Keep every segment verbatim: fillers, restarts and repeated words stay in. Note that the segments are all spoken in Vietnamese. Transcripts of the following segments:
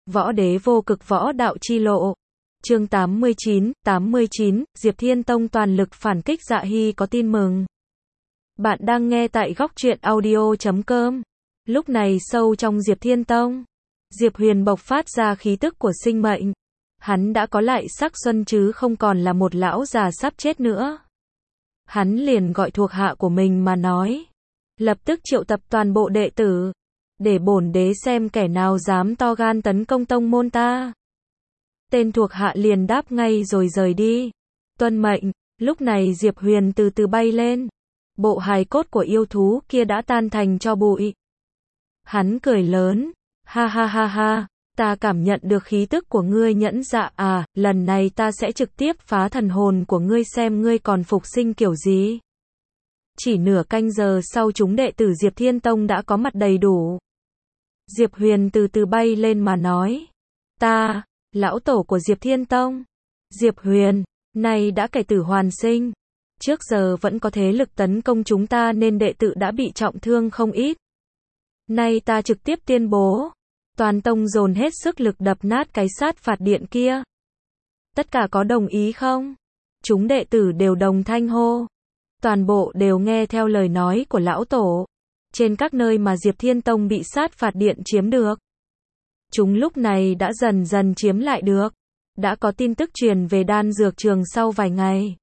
Võ đế vô cực võ đạo chi lộ. Chương tám mươi chín, tám mươi chín, Diệp Thiên Tông toàn lực phản kích. Dạ Hy có tin mừng. Bạn đang nghe tại góc truyện audio chấm com. Lúc này sâu trong Diệp Thiên Tông, Diệp Huyền bộc phát ra khí tức của sinh mệnh. Hắn đã có lại sắc xuân chứ không còn là một lão già sắp chết nữa. Hắn liền gọi thuộc hạ của mình mà nói. Lập tức triệu tập toàn bộ đệ tử. Để bổn đế xem kẻ nào dám to gan tấn công tông môn ta. Tên thuộc hạ liền đáp ngay rồi rời đi. Tuân mệnh. Lúc này Diệp Huyền từ từ bay lên. Bộ hài cốt của yêu thú kia đã tan thành tro bụi. Hắn cười lớn. Ha ha ha ha. Ta cảm nhận được khí tức của ngươi nhẫn dạ à, lần này ta sẽ trực tiếp phá thần hồn của ngươi xem ngươi còn phục sinh kiểu gì. Chỉ nửa canh giờ sau chúng đệ tử Diệp Thiên Tông đã có mặt đầy đủ. Diệp Huyền từ từ bay lên mà nói. Ta, lão tổ của Diệp Thiên Tông. Diệp Huyền, này đã kẻ tử hoàn sinh. Trước giờ vẫn có thế lực tấn công chúng ta nên đệ tử đã bị trọng thương không ít. Nay ta trực tiếp tuyên bố. Toàn tông dồn hết sức lực đập nát cái sát phạt điện kia. Tất cả có đồng ý không? Chúng đệ tử đều đồng thanh hô. Toàn bộ đều nghe theo lời nói của lão tổ. Trên các nơi mà Diệp Thiên Tông bị sát phạt điện chiếm được, chúng lúc này đã dần dần chiếm lại được. Đã có tin tức truyền về đan dược trường sau vài ngày.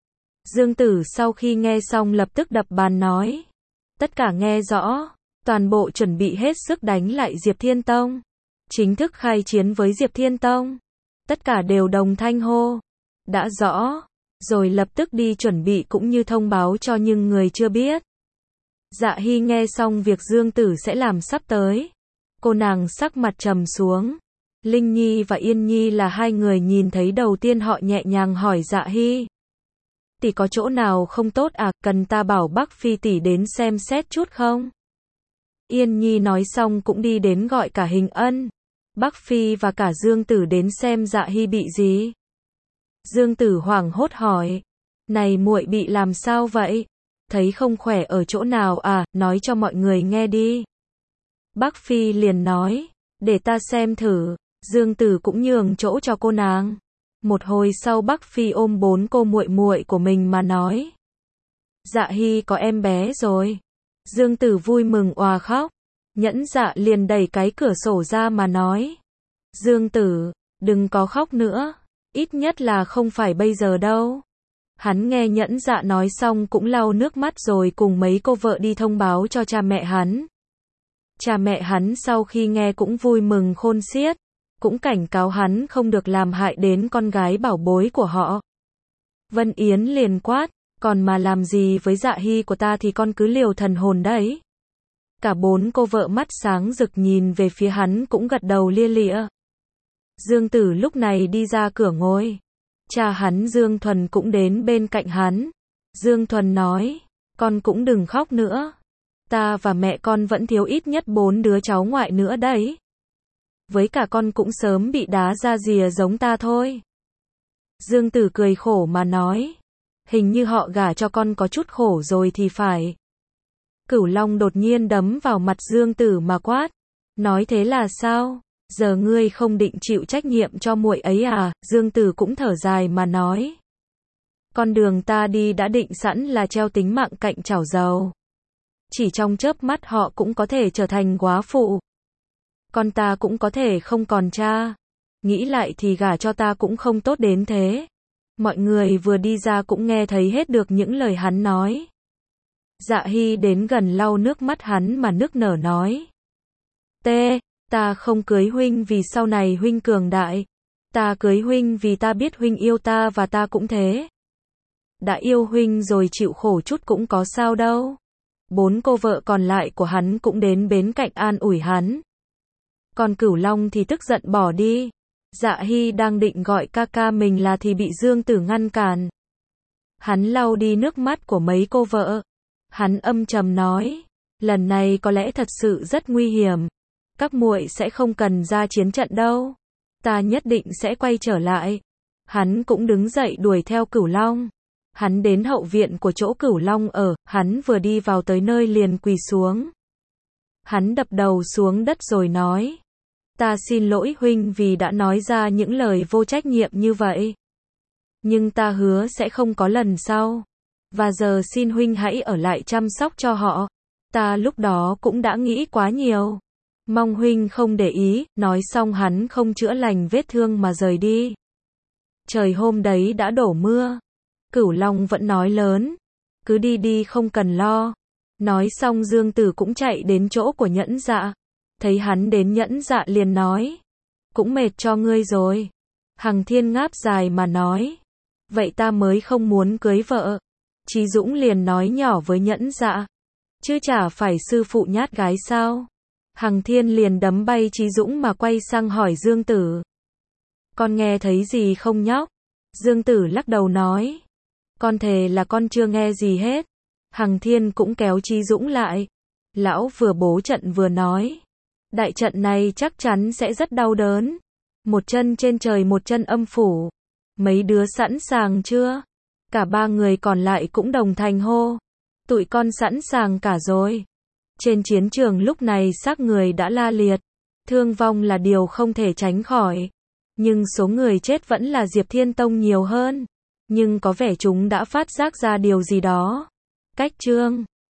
Dương Tử sau khi nghe xong lập tức đập bàn nói. Tất cả nghe rõ. Toàn bộ chuẩn bị hết sức đánh lại Diệp Thiên Tông. Chính thức khai chiến với Diệp Thiên Tông. Tất cả đều đồng thanh hô. Đã rõ. Rồi lập tức đi chuẩn bị cũng như thông báo cho những người chưa biết. Dạ Hy nghe xong việc Dương Tử sẽ làm sắp tới. Cô nàng sắc mặt trầm xuống. Linh Nhi và Yên Nhi là hai người nhìn thấy đầu tiên họ nhẹ nhàng hỏi Dạ Hy. Tỷ có chỗ nào không tốt à, cần ta bảo Bắc Phi tỷ đến xem xét chút không? Yên Nhi nói xong cũng đi đến gọi cả Hình Ân, Bắc Phi và cả Dương Tử đến xem Dạ Hy bị gì. Dương Tử hoảng hốt hỏi. Này muội bị làm sao vậy? Thấy không khỏe ở chỗ nào à, nói cho mọi người nghe đi. Bắc Phi liền nói. Để ta xem thử. Dương Tử cũng nhường chỗ cho cô nàng. Một hồi sau Bắc Phi ôm bốn cô muội muội của mình mà nói. Dạ Hy có em bé rồi. Dương Tử vui mừng òa khóc. Nhẫn Dạ liền đẩy cái cửa sổ ra mà nói. Dương Tử, đừng có khóc nữa. Ít nhất là không phải bây giờ đâu. Hắn nghe Nhẫn Dạ nói xong cũng lau nước mắt rồi cùng mấy cô vợ đi thông báo cho cha mẹ hắn. Cha mẹ hắn sau khi nghe cũng vui mừng khôn xiết. Cũng cảnh cáo hắn không được làm hại đến con gái bảo bối của họ. Vân Yến liền quát. Còn mà làm gì với Dạ Hy của ta thì con cứ liều thần hồn đấy. Cả bốn cô vợ mắt sáng rực nhìn về phía hắn cũng gật đầu lia lịa. Dương Tử lúc này đi ra cửa ngồi. Cha hắn Dương Thuần cũng đến bên cạnh hắn. Dương Thuần nói. Con cũng đừng khóc nữa. Ta và mẹ con vẫn thiếu ít nhất bốn đứa cháu ngoại nữa đấy. Với cả con cũng sớm bị đá ra rìa giống ta thôi. Dương Tử cười khổ mà nói. Hình như họ gả cho con có chút khổ rồi thì phải. Cửu Long đột nhiên đấm vào mặt Dương Tử mà quát. Nói thế là sao? Giờ ngươi không định chịu trách nhiệm cho muội ấy à? Dương Tử cũng thở dài mà nói. Con đường ta đi đã định sẵn là treo tính mạng cạnh chảo dầu. Chỉ trong chớp mắt họ cũng có thể trở thành góa phụ. Con ta cũng có thể không còn cha. Nghĩ lại thì gả cho ta cũng không tốt đến thế. Mọi người vừa đi ra cũng nghe thấy hết được những lời hắn nói. Dạ Hy đến gần lau nước mắt hắn mà nức nở nói. T, ta không cưới huynh vì sau này huynh cường đại. Ta cưới huynh vì ta biết huynh yêu ta và ta cũng thế. Đã yêu huynh rồi chịu khổ chút cũng có sao đâu. Bốn cô vợ còn lại của hắn cũng đến bên cạnh an ủi hắn. Còn Cửu Long thì tức giận bỏ đi. Dạ Hy đang định gọi ca ca mình là thì bị Dương Tử ngăn cản. Hắn lau đi nước mắt của mấy cô vợ. Hắn âm trầm nói. Lần này có lẽ thật sự rất nguy hiểm. Các muội sẽ không cần ra chiến trận đâu. Ta nhất định sẽ quay trở lại. Hắn cũng đứng dậy đuổi theo Cửu Long. Hắn đến hậu viện của chỗ Cửu Long ở. Hắn vừa đi vào tới nơi liền quỳ xuống. Hắn đập đầu xuống đất rồi nói. Ta xin lỗi huynh vì đã nói ra những lời vô trách nhiệm như vậy. Nhưng ta hứa sẽ không có lần sau. Và giờ xin huynh hãy ở lại chăm sóc cho họ. Ta lúc đó cũng đã nghĩ quá nhiều. Mong huynh không để ý, nói xong hắn không chữa lành vết thương mà rời đi. Trời hôm đấy đã đổ mưa. Cửu Long vẫn nói lớn. Cứ đi đi không cần lo. Nói xong Dương Tử cũng chạy đến chỗ của Nhẫn Dạ. Thấy hắn đến Nhẫn Dạ liền nói. Cũng mệt cho ngươi rồi. Hằng Thiên ngáp dài mà nói. Vậy ta mới không muốn cưới vợ. Chí Dũng liền nói nhỏ với Nhẫn Dạ. Chứ chả phải sư phụ nhát gái sao? Hằng Thiên liền đấm bay Chí Dũng mà quay sang hỏi Dương Tử. Con nghe thấy gì không nhóc? Dương Tử lắc đầu nói. Con thề là con chưa nghe gì hết. Hằng Thiên cũng kéo Chí Dũng lại. Lão vừa bố trận vừa nói. Đại trận này chắc chắn sẽ rất đau đớn. Một chân trên trời một chân âm phủ. Mấy đứa sẵn sàng chưa? Cả ba người còn lại cũng đồng thanh hô. Tụi con sẵn sàng cả rồi. Trên chiến trường lúc này xác người đã la liệt. Thương vong là điều không thể tránh khỏi. Nhưng số người chết vẫn là Diệp Thiên Tông nhiều hơn. Nhưng có vẻ chúng đã phát giác ra điều gì đó. Cách chương